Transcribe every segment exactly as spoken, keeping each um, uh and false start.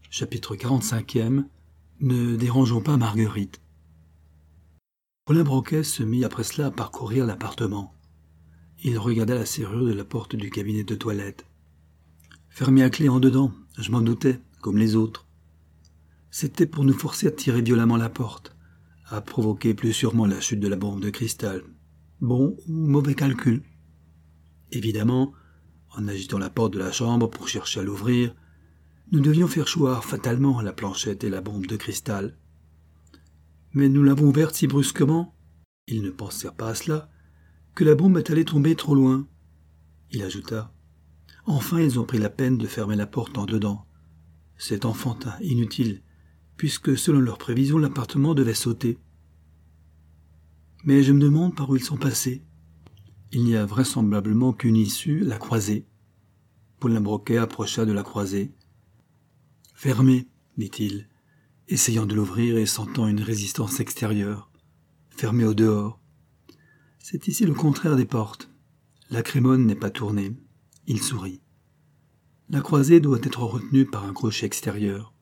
Chapitre quarante-cinquième. Ne dérangeons pas Marguerite. Paulin Broquet se mit après cela à parcourir l'appartement. Il regarda la serrure de la porte du cabinet de toilette. Fermée à clé en dedans, je m'en doutais, comme les autres. C'était pour nous forcer à tirer violemment la porte, à provoquer plus sûrement la chute de la bombe de cristal. Bon ou mauvais calcul. Évidemment, en agitant la porte de la chambre pour chercher à l'ouvrir, nous devions faire choir fatalement la planchette et la bombe de cristal. Mais nous l'avons ouverte si brusquement, ils ne pensèrent pas à cela, que la bombe est allée tomber trop loin. Il ajouta. Enfin, ils ont pris la peine de fermer la porte en dedans. C'est enfantin, inutile, puisque selon leurs prévisions, l'appartement devait sauter. Mais je me demande par où ils sont passés. Il n'y a vraisemblablement qu'une issue, la croisée. Paulin Broquet approcha de la croisée. « Fermée, dit-il, essayant de l'ouvrir et sentant une résistance extérieure. Fermée au dehors. C'est ici le contraire des portes. La crémone n'est pas tournée. » Il sourit. La croisée doit être retenue par un crochet extérieur.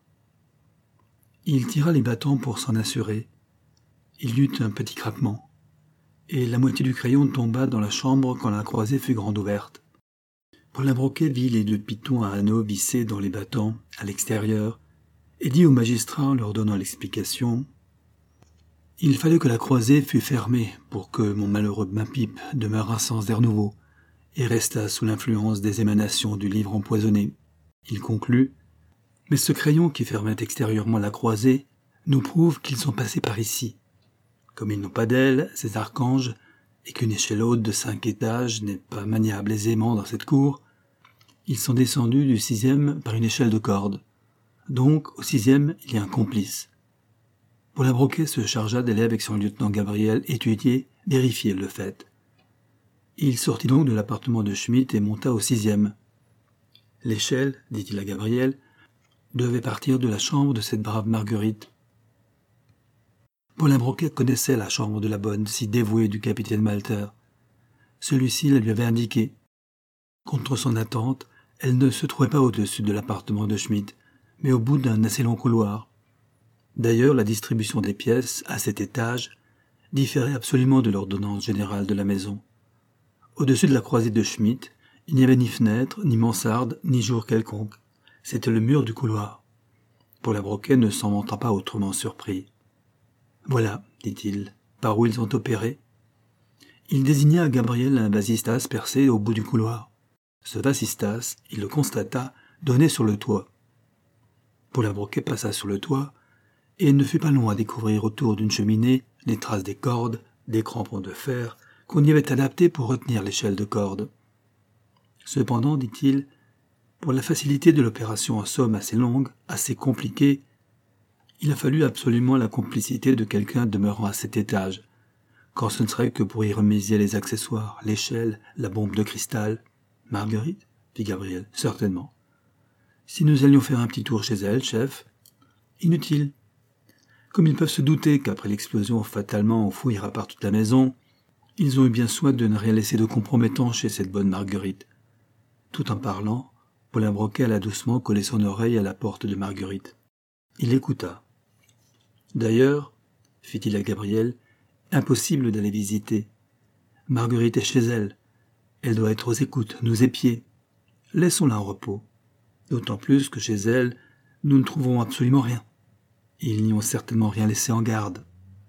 Il tira les battants pour s'en assurer. Il y eut un petit craquement, et la moitié du crayon tomba dans la chambre quand la croisée fut grande ouverte. Paulin Broquet vit les deux pitons à anneaux vissés dans les battants, à l'extérieur, et dit au magistrat en leur donnant l'explication « Il fallut que la croisée fût fermée pour que mon malheureux bain-pipe demeurât sans air nouveau et restât sous l'influence des émanations du livre empoisonné. » Il conclut « Mais ce crayon qui fermait extérieurement la croisée nous prouve qu'ils sont passés par ici. Comme ils n'ont pas d'ailes, ces archanges, et qu'une échelle haute de cinq étages n'est pas maniable aisément dans cette cour, ils sont descendus du sixième par une échelle de corde. Donc, au sixième, il y a un complice. » Paulin Broquet se chargea d'aller avec son lieutenant Gabriel étudier, vérifier le fait. Il sortit donc de l'appartement de Schmitt et monta au sixième. L'échelle, dit-il à Gabriel, devait partir de la chambre de cette brave Marguerite. Paulin Broquet connaissait la chambre de la bonne, si dévouée du capitaine Malter. Celui-ci la lui avait indiqué. Contre son attente, elle ne se trouvait pas au-dessus de l'appartement de Schmitt, mais au bout d'un assez long couloir. D'ailleurs, la distribution des pièces, à cet étage, différait absolument de l'ordonnance générale de la maison. Au-dessus de la croisée de Schmitt, il n'y avait ni fenêtre, ni mansarde, ni jour quelconque. C'était le mur du couloir. Paulin Broquet ne s'en montra pas autrement surpris. « Voilà, dit-il, par où ils ont opéré. » Il désigna à Gabriel un vasistas percé au bout du couloir. Ce vasistas, il le constata, donnait sur le toit. Paulin Broquet passa sur le toit et ne fut pas long à découvrir autour d'une cheminée les traces des cordes, des crampons de fer qu'on y avait adaptés pour retenir l'échelle de corde. Cependant, dit-il, pour la facilité de l'opération en somme assez longue, assez compliquée, il a fallu absolument la complicité de quelqu'un demeurant à cet étage, quand ce ne serait que pour y remédier les accessoires, l'échelle, la bombe de cristal. « Marguerite ?» dit Gabriel. « Certainement. »« Si nous allions faire un petit tour chez elle, chef ?»« Inutile. Comme ils peuvent se douter qu'après l'explosion, fatalement, on fouillera par toute la maison, ils ont eu bien soin de ne rien laisser de compromettant chez cette bonne Marguerite. » Tout en parlant, Paulin Broquet alla doucement coller son oreille à la porte de Marguerite. Il écouta. « D'ailleurs, fit-il à Gabriel, impossible d'aller visiter. Marguerite est chez elle. Elle doit être aux écoutes, nous épier. Laissons-la en repos. D'autant plus que chez elle, nous ne trouverons absolument rien. Ils n'y ont certainement rien laissé en garde. »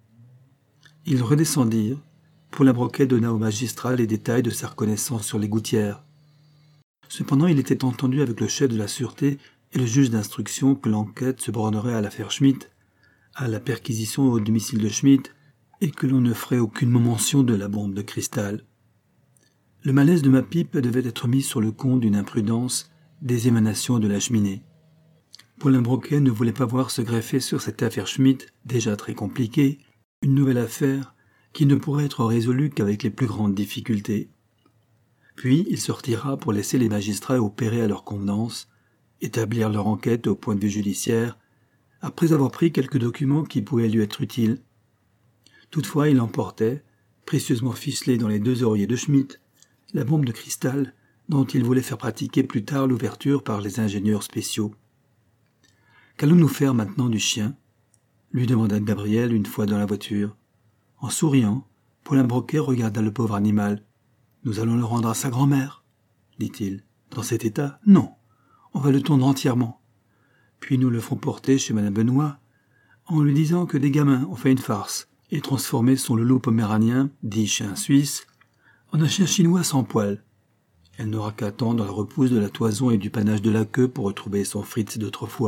Ils redescendirent. Paulin Broquet donna au magistrat les détails de sa reconnaissance sur les gouttières. Cependant, il était entendu avec le chef de la sûreté et le juge d'instruction que l'enquête se bornerait à l'affaire Schmitt, à la perquisition au domicile de Schmitt, et que l'on ne ferait aucunement mention de la bombe de cristal. Le malaise de ma pipe devait être mis sur le compte d'une imprudence, des émanations de la cheminée. Paulin Broquet ne voulait pas voir se greffer sur cette affaire Schmitt, déjà très compliquée, une nouvelle affaire qui ne pourrait être résolue qu'avec les plus grandes difficultés. Puis il sortira pour laisser les magistrats opérer à leur convenance, établir leur enquête au point de vue judiciaire, après avoir pris quelques documents qui pouvaient lui être utiles. Toutefois, il emportait, précieusement ficelée dans les deux oreillers de Schmitt, la bombe de cristal dont il voulait faire pratiquer plus tard l'ouverture par les ingénieurs spéciaux. Qu'allons-nous faire maintenant du chien ?» lui demanda Gabriel une fois dans la voiture. En souriant, Paulin Broquet regarda le pauvre animal. « Nous allons le rendre à sa grand-mère, dit-il. « Dans cet état, non. On va le tondre entièrement. Puis nous le ferons porter chez Madame Benoît, en lui disant que des gamins ont fait une farce et transformé son loulou poméranien, dit chien suisse, en un chien chinois sans poil. Elle n'aura qu'à attendre la repousse de la toison et du panache de la queue pour retrouver son Fritz d'autrefois. »